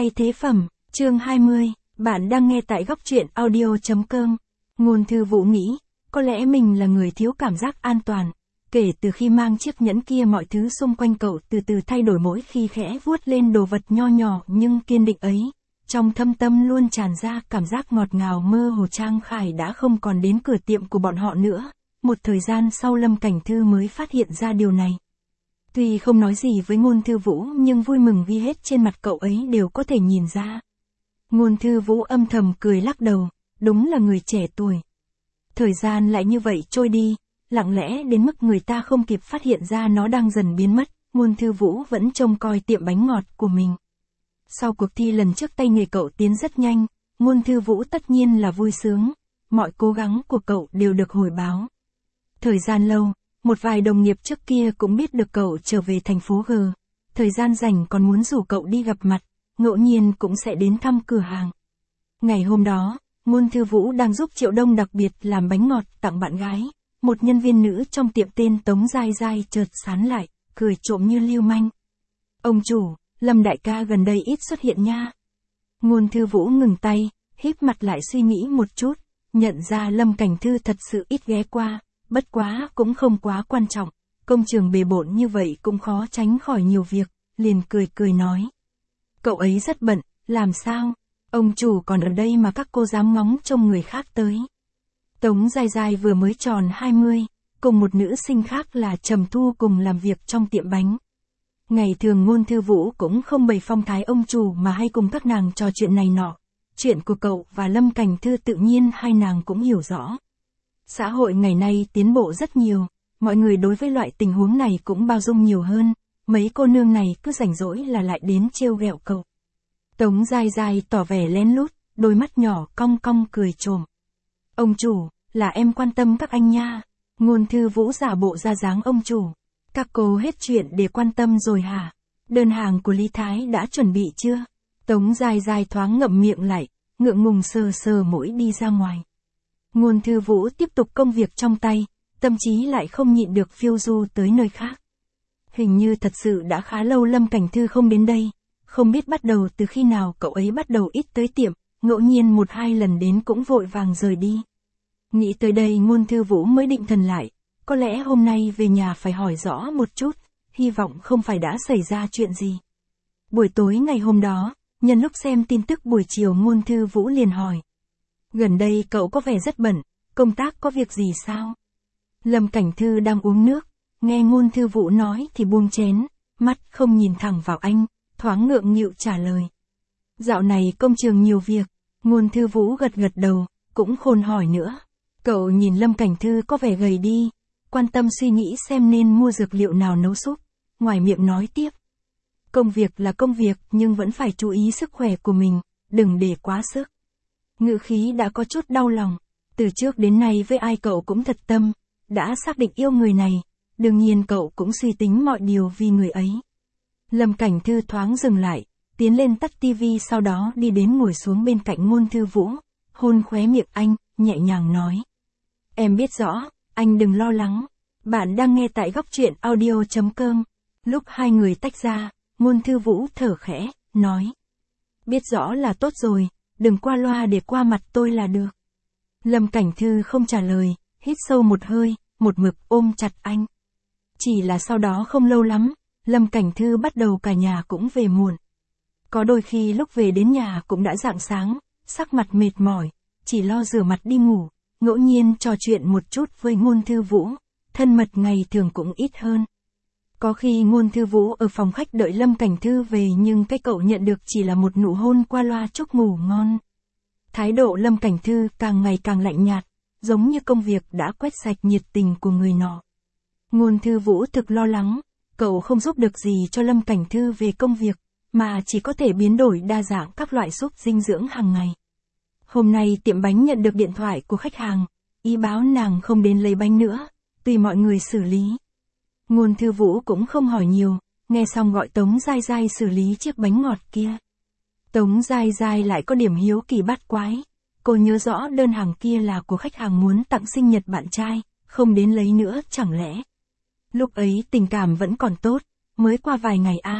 Thay thế phẩm, chương 20, bạn đang nghe tại góc truyện audio.com. Ngôn Thư Vũ nghĩ, có lẽ mình là người thiếu cảm giác an toàn. Kể từ khi mang chiếc nhẫn kia mọi thứ xung quanh cậu từ từ thay đổi mỗi khi khẽ vuốt lên đồ vật nho nhỏ nhưng kiên định ấy. Trong thâm tâm luôn tràn ra cảm giác ngọt ngào mơ hồ. Trang Khải đã không còn đến cửa tiệm của bọn họ nữa. Một thời gian sau Lâm Cảnh Thư mới phát hiện ra điều này. Tuy không nói gì với Ngôn Thư Vũ nhưng vui mừng ghi hết trên mặt cậu ấy đều có thể nhìn ra. Ngôn Thư Vũ âm thầm cười lắc đầu, đúng là người trẻ tuổi. Thời gian lại như vậy trôi đi, lặng lẽ đến mức người ta không kịp phát hiện ra nó đang dần biến mất. Ngôn Thư Vũ vẫn trông coi tiệm bánh ngọt của mình. Sau cuộc thi lần trước tay nghề cậu tiến rất nhanh, Ngôn Thư Vũ tất nhiên là vui sướng, mọi cố gắng của cậu đều được hồi báo. Thời gian lâu, một vài đồng nghiệp trước kia cũng biết được cậu trở về thành phố G. Thời gian rảnh còn muốn rủ cậu đi gặp mặt, ngẫu nhiên cũng sẽ đến thăm cửa hàng. Ngày hôm đó, Ngôn Thư Vũ đang giúp Triệu Đông đặc biệt làm bánh ngọt tặng bạn gái. Một nhân viên nữ trong tiệm tên Tống Giai Giai chợt sán lại, cười trộm như lưu manh. Ông chủ, Lâm đại ca gần đây ít xuất hiện nha. Ngôn Thư Vũ ngừng tay, híp mặt lại suy nghĩ một chút, nhận ra Lâm Cảnh Thư thật sự ít ghé qua. Bất quá cũng không quá quan trọng, công trường bề bộn như vậy cũng khó tránh khỏi nhiều việc, liền cười nói. Cậu ấy rất bận, làm sao? Ông chủ còn ở đây mà các cô dám ngóng trông người khác tới. Tống Giai Giai vừa mới tròn 20, cùng một nữ sinh khác là Trầm Thu cùng làm việc trong tiệm bánh. Ngày thường Ngôn Thư Vũ cũng không bày phong thái ông chủ mà hay cùng các nàng trò chuyện này nọ. Chuyện của cậu và Lâm Cảnh Thư tự nhiên hai nàng cũng hiểu rõ. Xã hội ngày nay tiến bộ rất nhiều, mọi người đối với loại tình huống này cũng bao dung nhiều hơn, mấy cô nương này cứ rảnh rỗi là lại đến trêu ghẹo cậu. Tống Giai Giai tỏ vẻ lén lút, đôi mắt nhỏ cong cong cười trộm. Ông chủ, là em quan tâm các anh nha. Ngôn Thư Vũ giả bộ ra dáng ông chủ. Các cô hết chuyện để quan tâm rồi hả? Đơn hàng của Lý Thái đã chuẩn bị chưa? Tống Giai Giai thoáng ngậm miệng lại, ngượng ngùng sờ mũi đi ra ngoài. Ngôn Thư Vũ tiếp tục công việc trong tay, tâm trí lại không nhịn được phiêu du tới nơi khác. Hình như thật sự đã khá lâu Lâm Cảnh Thư không đến đây, không biết bắt đầu từ khi nào cậu ấy bắt đầu ít tới tiệm, ngẫu nhiên 1-2 lần đến cũng vội vàng rời đi. Nghĩ tới đây Ngôn Thư Vũ mới định thần lại, có lẽ hôm nay về nhà phải hỏi rõ một chút, hy vọng không phải đã xảy ra chuyện gì. Buổi tối ngày hôm đó, nhân lúc xem tin tức buổi chiều Ngôn Thư Vũ liền hỏi. Gần đây cậu có vẻ rất bận, công tác có việc gì sao? Lâm Cảnh Thư đang uống nước, nghe Ngôn Thư Vũ nói thì buông chén, mắt không nhìn thẳng vào anh, thoáng ngượng nghịu trả lời. Dạo này công trường nhiều việc, Ngôn Thư Vũ gật đầu, cũng khôn hỏi nữa. Cậu nhìn Lâm Cảnh Thư có vẻ gầy đi, quan tâm suy nghĩ xem nên mua dược liệu nào nấu súp, ngoài miệng nói tiếp. Công việc là công việc nhưng vẫn phải chú ý sức khỏe của mình, đừng để quá sức. Ngữ khí đã có chút đau lòng, từ trước đến nay với ai cậu cũng thật tâm, đã xác định yêu người này, đương nhiên cậu cũng suy tính mọi điều vì người ấy. Lâm Cảnh Thư thoáng dừng lại, tiến lên tắt tivi sau đó đi đến ngồi xuống bên cạnh Ngôn Thư Vũ, hôn khóe miệng anh, nhẹ nhàng nói. Em biết rõ, anh đừng lo lắng, bạn đang nghe tại góc truyện audio.com. Lúc hai người tách ra, Ngôn Thư Vũ thở khẽ, nói. Biết rõ là tốt rồi, đừng qua loa để qua mặt tôi là được. Lâm Cảnh Thư không trả lời, hít sâu một hơi, một mực ôm chặt anh. Chỉ là sau đó không lâu lắm, Lâm Cảnh Thư bắt đầu cả nhà cũng về muộn. Có đôi khi lúc về đến nhà cũng đã rạng sáng, sắc mặt mệt mỏi, chỉ lo rửa mặt đi ngủ, ngẫu nhiên trò chuyện một chút với Ngôn Thư Vũ, thân mật ngày thường cũng ít hơn. Có khi Ngôn Thư Vũ ở phòng khách đợi Lâm Cảnh Thư về nhưng cái cậu nhận được chỉ là một nụ hôn qua loa chúc ngủ ngon. Thái độ Lâm Cảnh Thư càng ngày càng lạnh nhạt, giống như công việc đã quét sạch nhiệt tình của người nọ. Ngôn Thư Vũ thực lo lắng, cậu không giúp được gì cho Lâm Cảnh Thư về công việc, mà chỉ có thể biến đổi đa dạng các loại súp dinh dưỡng hàng ngày. Hôm nay tiệm bánh nhận được điện thoại của khách hàng, ý báo nàng không đến lấy bánh nữa, tùy mọi người xử lý. Ngôn Thư Vũ cũng không hỏi nhiều, nghe xong gọi Tống Giai Giai xử lý chiếc bánh ngọt kia. Tống Giai Giai lại có điểm hiếu kỳ bát quái, cô nhớ rõ đơn hàng kia là của khách hàng muốn tặng sinh nhật bạn trai, không đến lấy nữa chẳng lẽ. Lúc ấy tình cảm vẫn còn tốt, mới qua vài ngày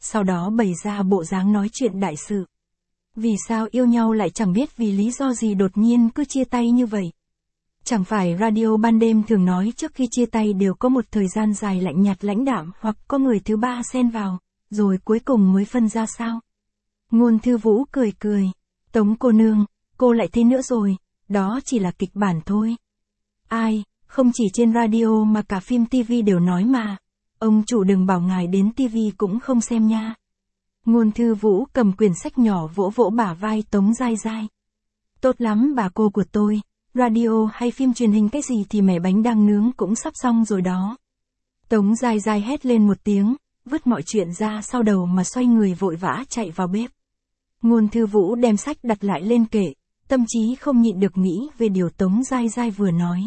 sau đó bày ra bộ dáng nói chuyện đại sự. Vì sao yêu nhau lại chẳng biết vì lý do gì đột nhiên cứ chia tay như vậy? Chẳng phải radio ban đêm thường nói trước khi chia tay đều có một thời gian dài lạnh nhạt lãnh đạm hoặc có người thứ ba xen vào, rồi cuối cùng mới phân ra sao? Ngôn Thư Vũ cười cười. Tống cô nương, cô lại thế nữa rồi, đó chỉ là kịch bản thôi. Ai, không chỉ trên radio mà cả phim TV đều nói mà. Ông chủ đừng bảo ngài đến TV cũng không xem nha. Ngôn Thư Vũ cầm quyển sách nhỏ vỗ vỗ bả vai Tống Giai Giai. Tốt lắm bà cô của tôi, radio hay phim truyền hình cái gì thì mẻ bánh đang nướng cũng sắp xong rồi đó. Tống Giai Giai hét lên một tiếng, vứt mọi chuyện ra sau đầu mà xoay người vội vã chạy vào bếp. Ngôn Thư Vũ đem sách đặt lại lên kệ, tâm trí không nhịn được nghĩ về điều Tống Giai Giai vừa nói.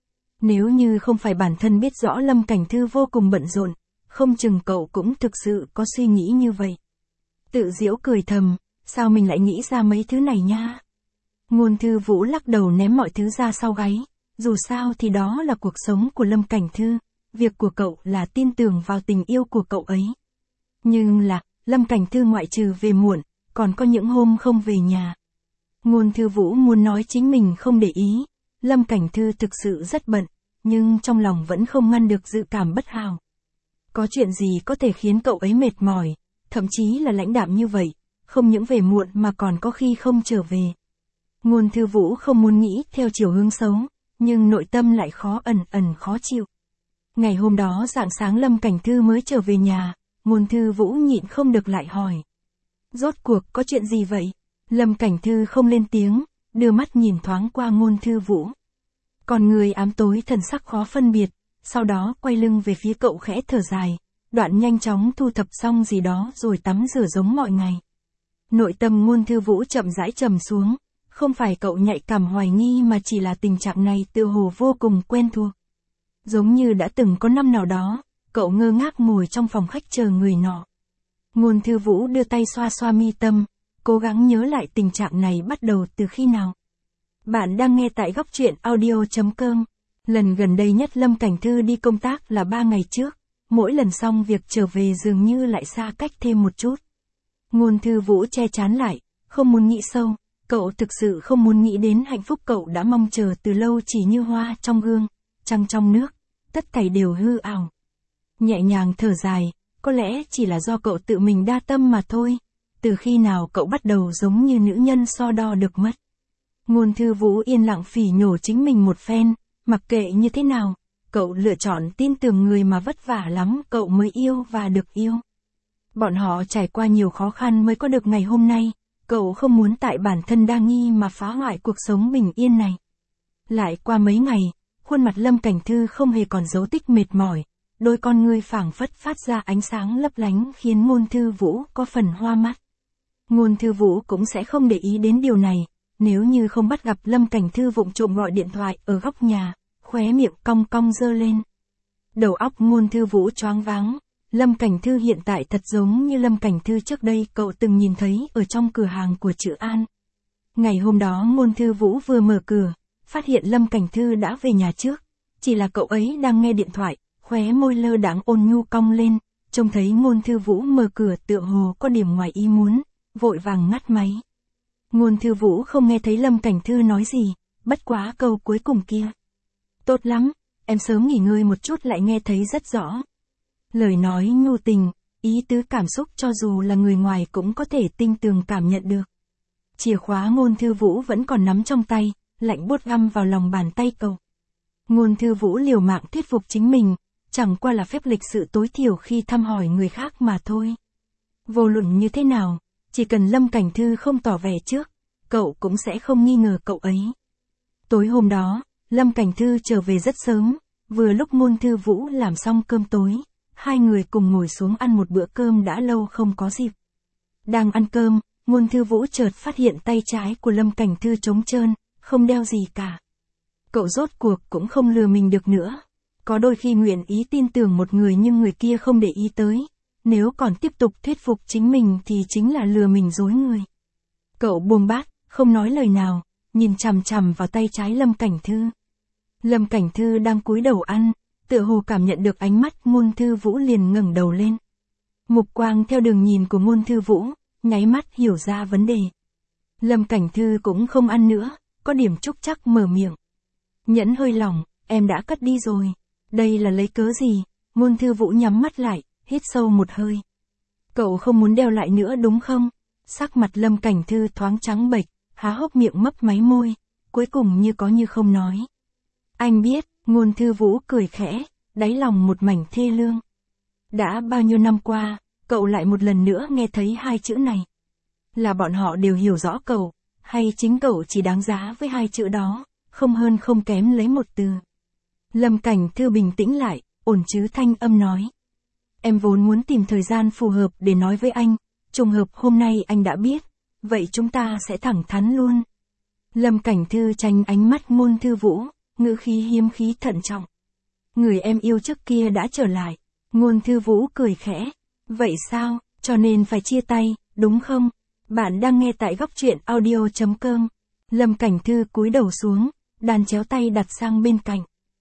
Nếu như không phải bản thân biết rõ Lâm Cảnh Thư vô cùng bận rộn, không chừng cậu cũng thực sự có suy nghĩ như vậy. Tự giễu cười thầm, sao mình lại nghĩ ra mấy thứ này nha? Ngôn Thư Vũ lắc đầu ném mọi thứ ra sau gáy, dù sao thì đó là cuộc sống của Lâm Cảnh Thư, việc của cậu là tin tưởng vào tình yêu của cậu ấy. Nhưng là, Lâm Cảnh Thư ngoại trừ về muộn, còn có những hôm không về nhà. Ngôn Thư Vũ muốn nói chính mình không để ý, Lâm Cảnh Thư thực sự rất bận, nhưng trong lòng vẫn không ngăn được dự cảm bất hảo. Có chuyện gì có thể khiến cậu ấy mệt mỏi, thậm chí là lãnh đạm như vậy, không những về muộn mà còn có khi không trở về. Ngôn Thư Vũ không muốn nghĩ theo chiều hướng xấu, nhưng nội tâm lại ẩn khó chịu. Ngày hôm đó rạng sáng Lâm Cảnh Thư mới trở về nhà, Ngôn Thư Vũ nhịn không được lại hỏi. Rốt cuộc có chuyện gì vậy? Lâm Cảnh Thư không lên tiếng, đưa mắt nhìn thoáng qua Ngôn Thư Vũ. Còn người ám tối thần sắc khó phân biệt, sau đó quay lưng về phía cậu khẽ thở dài, đoạn nhanh chóng thu thập xong gì đó rồi tắm rửa giống mọi ngày. Nội tâm Ngôn Thư Vũ chậm rãi trầm xuống, không phải cậu nhạy cảm hoài nghi mà chỉ là tình trạng này tựa hồ vô cùng quen thuộc. Giống như đã từng có năm nào đó, cậu ngơ ngác ngồi trong phòng khách chờ người nọ. Ngôn Thư Vũ đưa tay xoa xoa mi tâm, cố gắng nhớ lại tình trạng này bắt đầu từ khi nào. Bạn đang nghe tại góc truyện audio.com. Lần gần đây nhất Lâm Cảnh Thư đi công tác là 3 ngày trước, mỗi lần xong việc trở về dường như lại xa cách thêm một chút. Ngôn Thư Vũ che chán lại, không muốn nghĩ sâu, cậu thực sự không muốn nghĩ đến hạnh phúc cậu đã mong chờ từ lâu chỉ như hoa trong gương, trăng trong nước, tất thảy đều hư ảo. Nhẹ nhàng thở dài, có lẽ chỉ là do cậu tự mình đa tâm mà thôi, từ khi nào cậu bắt đầu giống như nữ nhân so đo được mất. Ngôn Thư Vũ yên lặng phỉ nhổ chính mình một phen, mặc kệ như thế nào, cậu lựa chọn tin tưởng người mà vất vả lắm cậu mới yêu và được yêu. Bọn họ trải qua nhiều khó khăn mới có được ngày hôm nay, cậu không muốn tại bản thân đa nghi mà phá hoại cuộc sống bình yên này. Lại qua mấy ngày, khuôn mặt Lâm Cảnh Thư không hề còn dấu tích mệt mỏi, đôi con ngươi phảng phất phát ra ánh sáng lấp lánh khiến Ngôn Thư Vũ có phần hoa mắt. Ngôn Thư Vũ cũng sẽ không để ý đến điều này, nếu như không bắt gặp Lâm Cảnh Thư vụng trộm gọi điện thoại ở góc nhà, khóe miệng cong cong giơ lên. Đầu óc Ngôn Thư Vũ choáng váng, Lâm Cảnh Thư hiện tại thật giống như Lâm Cảnh Thư trước đây cậu từng nhìn thấy ở trong cửa hàng của Trữ An. Ngày hôm đó Ngôn Thư Vũ vừa mở cửa, phát hiện Lâm Cảnh Thư đã về nhà trước, chỉ là cậu ấy đang nghe điện thoại, khóe môi lơ đãng ôn nhu cong lên, trông thấy Ngôn Thư Vũ mở cửa tựa hồ có điểm ngoài ý muốn, vội vàng ngắt máy. Ngôn Thư Vũ không nghe thấy Lâm Cảnh Thư nói gì, bất quá câu cuối cùng kia. Tốt lắm, em sớm nghỉ ngơi một chút lại nghe thấy rất rõ. Lời nói nhu tình, ý tứ cảm xúc cho dù là người ngoài cũng có thể tinh tường cảm nhận được. Chìa khóa Ngôn Thư Vũ vẫn còn nắm trong tay, lạnh buốt găm vào lòng bàn tay cậu. Ngôn Thư Vũ liều mạng thuyết phục chính mình, chẳng qua là phép lịch sự tối thiểu khi thăm hỏi người khác mà thôi. Vô luận như thế nào, chỉ cần Lâm Cảnh Thư không tỏ vẻ trước, cậu cũng sẽ không nghi ngờ cậu ấy. Tối hôm đó, Lâm Cảnh Thư trở về rất sớm, vừa lúc Ngôn Thư Vũ làm xong cơm tối, hai người cùng ngồi xuống ăn một bữa cơm đã lâu không có dịp. Đang ăn cơm, Ngôn Thư Vũ chợt phát hiện tay trái của Lâm Cảnh Thư trống trơn, không đeo gì cả. Cậu rốt cuộc cũng không lừa mình được nữa. Có đôi khi nguyện ý tin tưởng một người nhưng người kia không để ý tới, nếu còn tiếp tục thuyết phục chính mình thì chính là lừa mình dối người. Cậu buông bát, không nói lời nào, nhìn chằm chằm vào tay trái Lâm Cảnh Thư. Lâm Cảnh Thư đang cúi đầu ăn, tựa hồ cảm nhận được ánh mắt Ngôn Thư Vũ liền ngẩng đầu lên. Mục quang theo đường nhìn của Ngôn Thư Vũ, nháy mắt hiểu ra vấn đề. Lâm Cảnh Thư cũng không ăn nữa, có điểm trúc trắc mở miệng. Nhẫn hơi lỏng, em đã cất đi rồi. Đây là lấy cớ gì? Ngôn Thư Vũ nhắm mắt lại, hít sâu một hơi. Cậu không muốn đeo lại nữa đúng không? Sắc mặt Lâm Cảnh Thư thoáng trắng bệch, há hốc miệng mấp máy môi, cuối cùng như có như không nói. Anh biết, Ngôn Thư Vũ cười khẽ, đáy lòng một mảnh thê lương. Đã bao nhiêu năm qua, cậu lại một lần nữa nghe thấy hai chữ này. Là bọn họ đều hiểu rõ cậu, hay chính cậu chỉ đáng giá với hai chữ đó, không hơn không kém lấy một từ. Lâm Cảnh Thư bình tĩnh lại, ổn trứ thanh âm nói. Em vốn muốn tìm thời gian phù hợp để nói với anh, trùng hợp hôm nay anh đã biết, vậy chúng ta sẽ thẳng thắn luôn. Lâm Cảnh Thư tránh ánh mắt Ngôn Thư Vũ, ngữ khí hiếm khí thận trọng. Người em yêu trước kia đã trở lại. Ngôn Thư Vũ cười khẽ. Vậy sao, cho nên phải chia tay, đúng không? Bạn đang nghe tại góc truyện audio.com. Lâm Cảnh Thư cúi đầu xuống, đàn chéo tay đặt sang bên cạnh.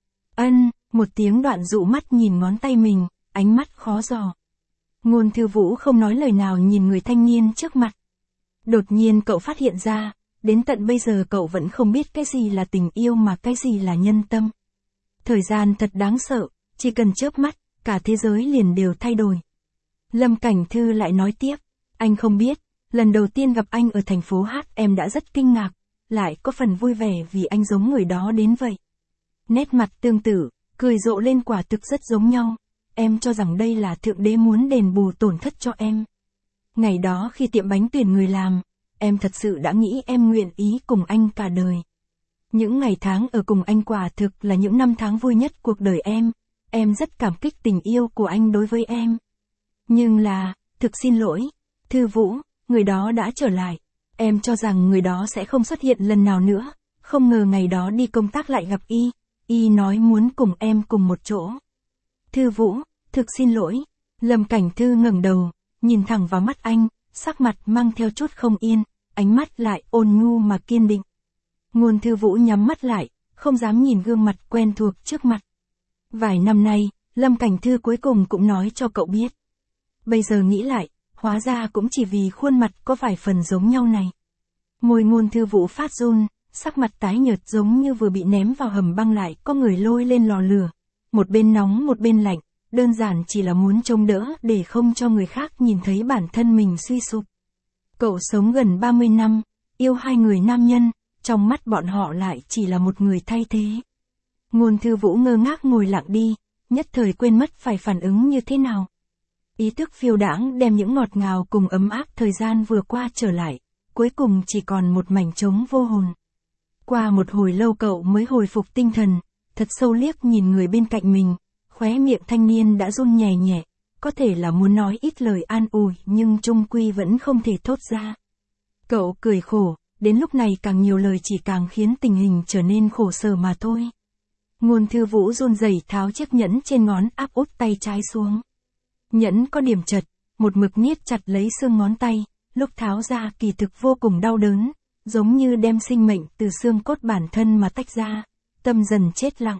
Một tiếng đoạn dụ mắt nhìn ngón tay mình, ánh mắt khó dò. Ngôn Thư Vũ không nói lời nào nhìn người thanh niên trước mặt. Đột nhiên cậu phát hiện ra, đến tận bây giờ cậu vẫn không biết cái gì là tình yêu mà cái gì là nhân tâm. Thời gian thật đáng sợ, chỉ cần chớp mắt, cả thế giới liền đều thay đổi. Lâm Cảnh Thư lại nói tiếp, anh không biết, lần đầu tiên gặp anh ở thành phố Hát em đã rất kinh ngạc, lại có phần vui vẻ vì anh giống người đó đến vậy. Nét mặt tương tự, cười rộ lên quả thực rất giống nhau, em cho rằng đây là Thượng Đế muốn đền bù tổn thất cho em. Ngày đó khi tiệm bánh tuyển người làm, em thật sự đã nghĩ em nguyện ý cùng anh cả đời. Những ngày tháng ở cùng anh quả thực là những năm tháng vui nhất cuộc đời em rất cảm kích tình yêu của anh đối với em. Nhưng là, thực xin lỗi, Thư Vũ, người đó đã trở lại, em cho rằng người đó sẽ không xuất hiện lần nào nữa, không ngờ ngày đó đi công tác lại gặp y nói muốn cùng em cùng một chỗ. Thư Vũ, thực xin lỗi, Lâm Cảnh Thư ngẩng đầu, nhìn thẳng vào mắt anh, sắc mặt mang theo chút không yên, ánh mắt lại ôn nhu mà kiên định. Ngôn Thư Vũ nhắm mắt lại, không dám nhìn gương mặt quen thuộc trước mặt. Vài năm nay, Lâm Cảnh Thư cuối cùng cũng nói cho cậu biết. Bây giờ nghĩ lại, hóa ra cũng chỉ vì khuôn mặt có vài phần giống nhau này. Môi Ngôn Thư Vũ phát run, sắc mặt tái nhợt giống như vừa bị ném vào hầm băng lại có người lôi lên lò lửa. Một bên nóng một bên lạnh, đơn giản chỉ là muốn chống đỡ để không cho người khác nhìn thấy bản thân mình suy sụp. Cậu sống gần 30 năm, yêu hai người nam nhân, trong mắt bọn họ lại chỉ là một người thay thế. Ngôn Thư Vũ ngơ ngác ngồi lặng đi, nhất thời quên mất phải phản ứng như thế nào. Ý thức phiêu đãng đem những ngọt ngào cùng ấm áp thời gian vừa qua trở lại, cuối cùng chỉ còn một mảnh trống vô hồn. Qua một hồi lâu cậu mới hồi phục tinh thần, thật sâu liếc nhìn người bên cạnh mình, khóe miệng thanh niên đã run nhẹ nhẹ, có thể là muốn nói ít lời an ủi nhưng chung quy vẫn không thể thốt ra. Cậu cười khổ, đến lúc này càng nhiều lời chỉ càng khiến tình hình trở nên khổ sở mà thôi. Ngôn Thư Vũ run rẩy tháo chiếc nhẫn trên ngón áp út tay trái xuống. Nhẫn có điểm chật, một mực niết chặt lấy xương ngón tay, lúc tháo ra kỳ thực vô cùng đau đớn, giống như đem sinh mệnh từ xương cốt bản thân mà tách ra, tâm dần chết lặng.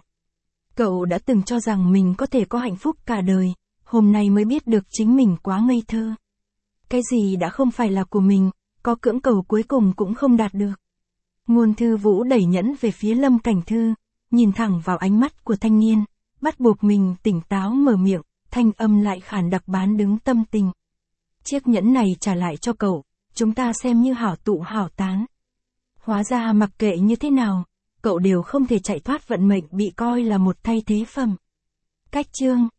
Cậu đã từng cho rằng mình có thể có hạnh phúc cả đời, hôm nay mới biết được chính mình quá ngây thơ. Cái gì đã không phải là của mình, có cưỡng cầu cuối cùng cũng không đạt được. Ngôn Thư Vũ đẩy nhẫn về phía Lâm Cảnh Thư, nhìn thẳng vào ánh mắt của thanh niên, bắt buộc mình tỉnh táo mở miệng, thanh âm lại khàn đặc bán đứng tâm tình. Chiếc nhẫn này trả lại cho cậu, chúng ta xem như hảo tụ hảo tán. Hóa ra mặc kệ như thế nào, cậu đều không thể chạy thoát vận mệnh bị coi là một thay thế phẩm. Cách chương